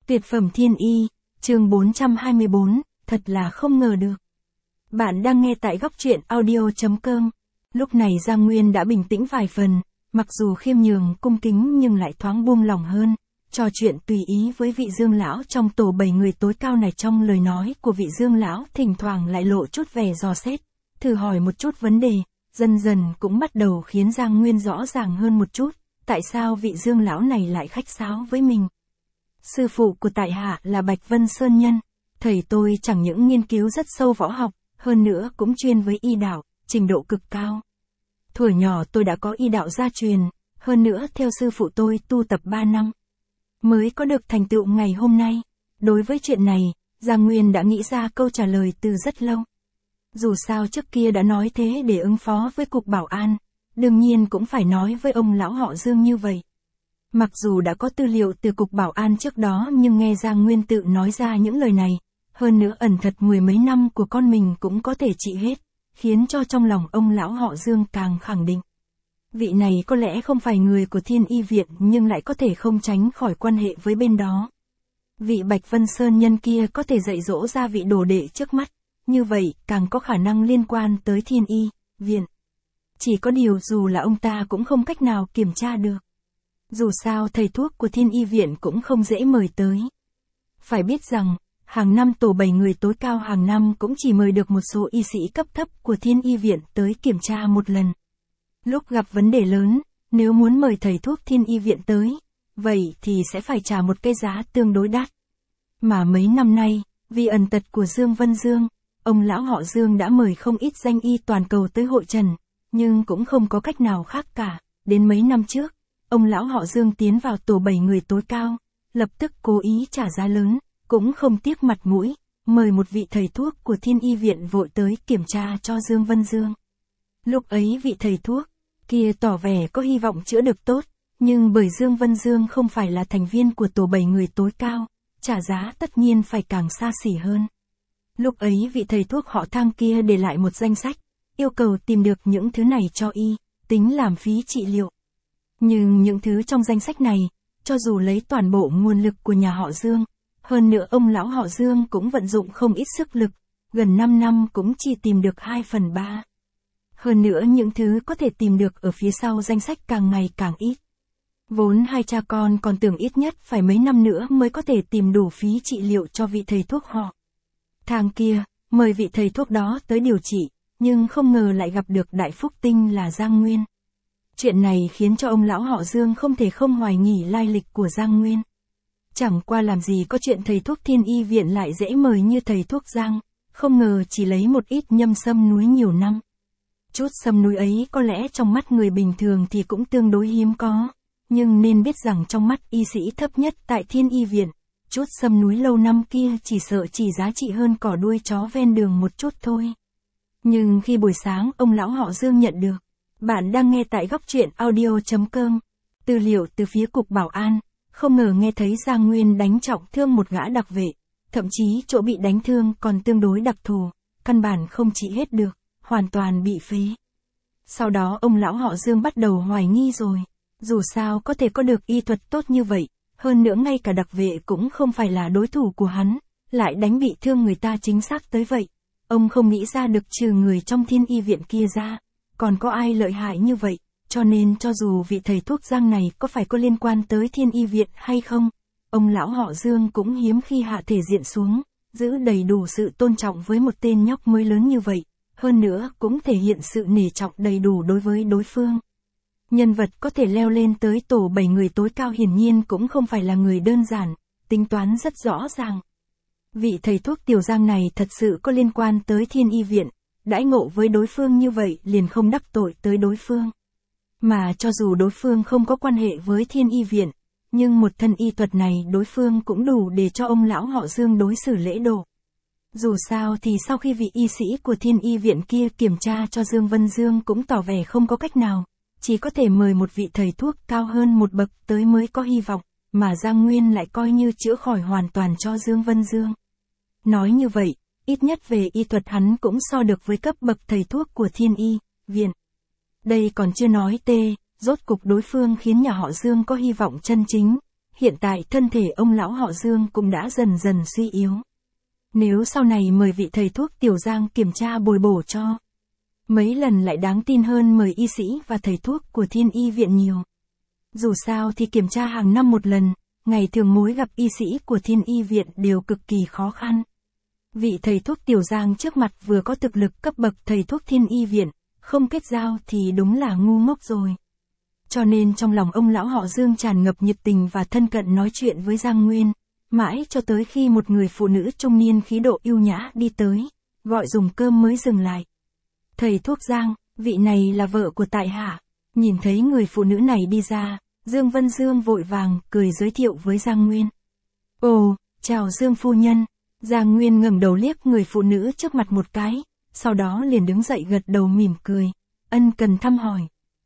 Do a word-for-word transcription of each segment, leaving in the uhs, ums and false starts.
Tuyệt phẩm thiên y, chương bốn trăm hai mươi bốn, thật là không ngờ được. Bạn đang nghe tại góc truyện audio chấm com. Lúc này Giang Nguyên đã bình tĩnh vài phần, mặc dù khiêm nhường cung kính nhưng lại thoáng buông lòng hơn, trò chuyện tùy ý với vị Dương lão trong tổ bảy người tối cao này. Trong lời nói của vị Dương lão thỉnh thoảng lại lộ chút vẻ dò xét, thử hỏi một chút vấn đề, dần dần cũng bắt đầu khiến Giang Nguyên rõ ràng hơn một chút, tại sao vị Dương lão này lại khách sáo với mình. Sư phụ của tại hạ là Bạch Vân Sơn Nhân, thầy tôi chẳng những nghiên cứu rất sâu võ học, hơn nữa cũng chuyên với y đạo, trình độ cực cao. Thuở nhỏ tôi đã có y đạo gia truyền, hơn nữa theo sư phụ tôi tu tập ba năm, mới có được thành tựu ngày hôm nay. Đối với chuyện này, Giang Nguyên đã nghĩ ra câu trả lời từ rất lâu. Dù sao trước kia đã nói thế để ứng phó với cục bảo an, đương nhiên cũng phải nói với ông lão họ Dương như vậy. Mặc dù đã có tư liệu từ cục bảo an trước đó nhưng nghe Giang Nguyên tự nói ra những lời này, hơn nữa ẩn thật mười mấy năm của con mình cũng có thể trị hết, khiến cho trong lòng ông lão họ Dương càng khẳng định. Vị này có lẽ không phải người của Thiên Y Viện nhưng lại có thể không tránh khỏi quan hệ với bên đó. Vị Bạch Vân Sơn Nhân kia có thể dạy dỗ ra vị đồ đệ trước mắt, như vậy càng có khả năng liên quan tới Thiên Y Viện. Chỉ có điều dù là ông ta cũng không cách nào kiểm tra được. Dù sao thầy thuốc của Thiên Y Viện cũng không dễ mời tới. Phải biết rằng, hàng năm tổ bảy người tối cao hàng năm cũng chỉ mời được một số y sĩ cấp thấp của Thiên Y Viện tới kiểm tra một lần. Lúc gặp vấn đề lớn, nếu muốn mời thầy thuốc Thiên Y Viện tới, vậy thì sẽ phải trả một cái giá tương đối đắt. Mà mấy năm nay, vì ẩn tật của Dương Vân Dương, ông lão họ Dương đã mời không ít danh y toàn cầu tới hội trần, nhưng cũng không có cách nào khác cả. Đến mấy năm trước, ông lão họ Dương tiến vào tổ bảy người tối cao, lập tức cố ý trả giá lớn, cũng không tiếc mặt mũi, mời một vị thầy thuốc của Thiên Y Viện vội tới kiểm tra cho Dương Vân Dương. Lúc ấy vị thầy thuốc kia tỏ vẻ có hy vọng chữa được tốt, nhưng bởi Dương Vân Dương không phải là thành viên của tổ bảy người tối cao, trả giá tất nhiên phải càng xa xỉ hơn. Lúc ấy vị thầy thuốc họ Thang kia để lại một danh sách, yêu cầu tìm được những thứ này cho y, tính làm phí trị liệu. Nhưng những thứ trong danh sách này, cho dù lấy toàn bộ nguồn lực của nhà họ Dương, hơn nữa ông lão họ Dương cũng vận dụng không ít sức lực, gần năm năm cũng chỉ tìm được hai phần ba. Hơn nữa những thứ có thể tìm được ở phía sau danh sách càng ngày càng ít. Vốn hai cha con còn tưởng ít nhất phải mấy năm nữa mới có thể tìm đủ phí trị liệu cho vị thầy thuốc họ Thang kia, mời vị thầy thuốc đó tới điều trị, nhưng không ngờ lại gặp được đại phúc tinh là Giang Nguyên. Chuyện này khiến cho ông lão họ Dương không thể không hoài nghi lai lịch của Giang Nguyên. Chẳng qua làm gì có chuyện thầy thuốc Thiên Y Viện lại dễ mời như thầy thuốc Giang, không ngờ chỉ lấy một ít nhâm sâm núi nhiều năm. Chút sâm núi ấy có lẽ trong mắt người bình thường thì cũng tương đối hiếm có, nhưng nên biết rằng trong mắt y sĩ thấp nhất tại Thiên Y Viện, chút sâm núi lâu năm kia chỉ sợ chỉ giá trị hơn cỏ đuôi chó ven đường một chút thôi. Nhưng khi buổi sáng ông lão họ Dương nhận được, bạn đang nghe tại góc truyện audio chấm com, tư liệu từ phía cục bảo an, không ngờ nghe thấy Giang Nguyên đánh trọng thương một gã đặc vệ, thậm chí chỗ bị đánh thương còn tương đối đặc thù, căn bản không trị hết được, hoàn toàn bị phế. Sau đó ông lão họ Dương bắt đầu hoài nghi rồi, dù sao có thể có được y thuật tốt như vậy, hơn nữa ngay cả đặc vệ cũng không phải là đối thủ của hắn, lại đánh bị thương người ta chính xác tới vậy. Ông không nghĩ ra được trừ người trong Thiên Y Viện kia ra, còn có ai lợi hại như vậy, cho nên cho dù vị thầy thuốc Giang này có phải có liên quan tới Thiên Y Viện hay không, ông lão họ Dương cũng hiếm khi hạ thể diện xuống, giữ đầy đủ sự tôn trọng với một tên nhóc mới lớn như vậy, hơn nữa cũng thể hiện sự nể trọng đầy đủ đối với đối phương. Nhân vật có thể leo lên tới tổ bảy người tối cao hiển nhiên cũng không phải là người đơn giản, tính toán rất rõ ràng. Vị thầy thuốc Tiểu Giang này thật sự có liên quan tới Thiên Y Viện, đãi ngộ với đối phương như vậy liền không đắc tội tới đối phương. Mà cho dù đối phương không có quan hệ với Thiên Y Viện, nhưng một thân y thuật này đối phương cũng đủ để cho ông lão họ Dương đối xử lễ độ. Dù sao thì sau khi vị y sĩ của Thiên Y Viện kia kiểm tra cho Dương Vân Dương cũng tỏ vẻ không có cách nào, chỉ có thể mời một vị thầy thuốc cao hơn một bậc tới mới có hy vọng, mà Giang Nguyên lại coi như chữa khỏi hoàn toàn cho Dương Vân Dương. Nói như vậy, ít nhất về y thuật hắn cũng so được với cấp bậc thầy thuốc của Thiên Y Viện. Đây còn chưa nói tê, rốt cục đối phương khiến nhà họ Dương có hy vọng chân chính, hiện tại thân thể ông lão họ Dương cũng đã dần dần suy yếu. Nếu sau này mời vị thầy thuốc Tiểu Giang kiểm tra bồi bổ cho, mấy lần lại đáng tin hơn mời y sĩ và thầy thuốc của Thiên Y viện nhiều. Dù sao thì kiểm tra hàng năm một lần, ngày thường mối gặp y sĩ của Thiên Y viện đều cực kỳ khó khăn. Vị thầy thuốc Tiểu Giang trước mặt vừa có thực lực cấp bậc thầy thuốc Thiên Y viện, không kết giao thì đúng là ngu ngốc rồi. Cho nên trong lòng ông lão họ Dương tràn ngập nhiệt tình và thân cận nói chuyện với Giang Nguyên, mãi cho tới khi một người phụ nữ trung niên khí độ ưu nhã đi tới, gọi dùng cơm mới dừng lại. Thầy thuốc Giang, vị này là vợ của tại hạ. Nhìn thấy người phụ nữ này đi ra, Dương Vân Dương vội vàng cười giới thiệu với Giang Nguyên. Ồ, chào Dương phu nhân. Giang Nguyên ngẩng đầu liếc người phụ nữ trước mặt một cái, sau đó liền đứng dậy gật đầu mỉm cười, ân cần thăm hỏi.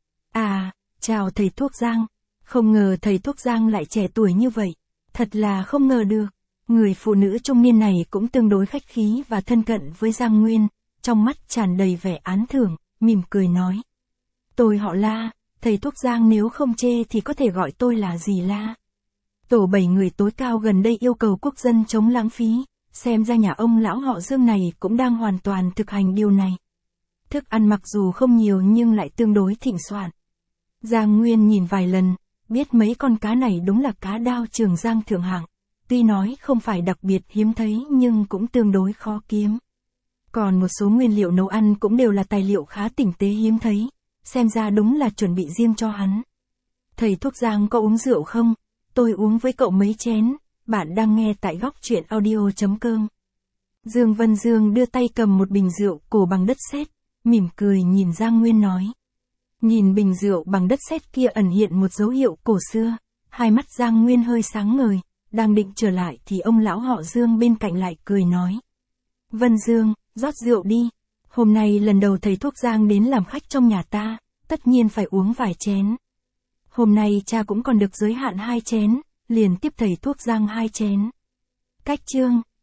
À, chào thầy thuốc Giang. Không ngờ thầy thuốc Giang lại trẻ tuổi như vậy. Thật là không ngờ được. Người phụ nữ trung niên này cũng tương đối khách khí và thân cận với Giang Nguyên, trong mắt tràn đầy vẻ án thưởng, mỉm cười nói. Tôi họ La, thầy thuốc Giang nếu không chê thì có thể gọi tôi là dì La. Tổ bảy người tối cao gần đây yêu cầu quốc dân chống lãng phí, xem ra nhà ông lão họ Dương này cũng đang hoàn toàn thực hành điều này. Thức ăn mặc dù không nhiều nhưng lại tương đối thịnh soạn. Giang Nguyên nhìn vài lần, biết mấy con cá này đúng là cá đao Trường Giang thượng hạng, tuy nói không phải đặc biệt hiếm thấy nhưng cũng tương đối khó kiếm. Còn một số nguyên liệu nấu ăn cũng đều là tài liệu khá tinh tế hiếm thấy, xem ra đúng là chuẩn bị riêng cho hắn. Thầy thuốc Giang có uống rượu không? Tôi uống với cậu mấy chén. Bạn đang nghe tại góc truyện audio.com. Dương Vân Dương đưa tay cầm một bình rượu cổ bằng đất sét, mỉm cười nhìn Giang Nguyên nói. Nhìn bình rượu bằng đất sét kia ẩn hiện một dấu hiệu cổ xưa, hai mắt Giang Nguyên hơi sáng ngời, đang định trở lại thì ông lão họ Dương bên cạnh lại cười nói. Vân Dương, rót rượu đi. Hôm nay lần đầu thầy thuốc Giang đến làm khách trong nhà ta, tất nhiên phải uống vài chén. Hôm nay cha cũng còn được giới hạn hai chén, liền tiếp thầy thuốc Giang hai chén. Cách chương.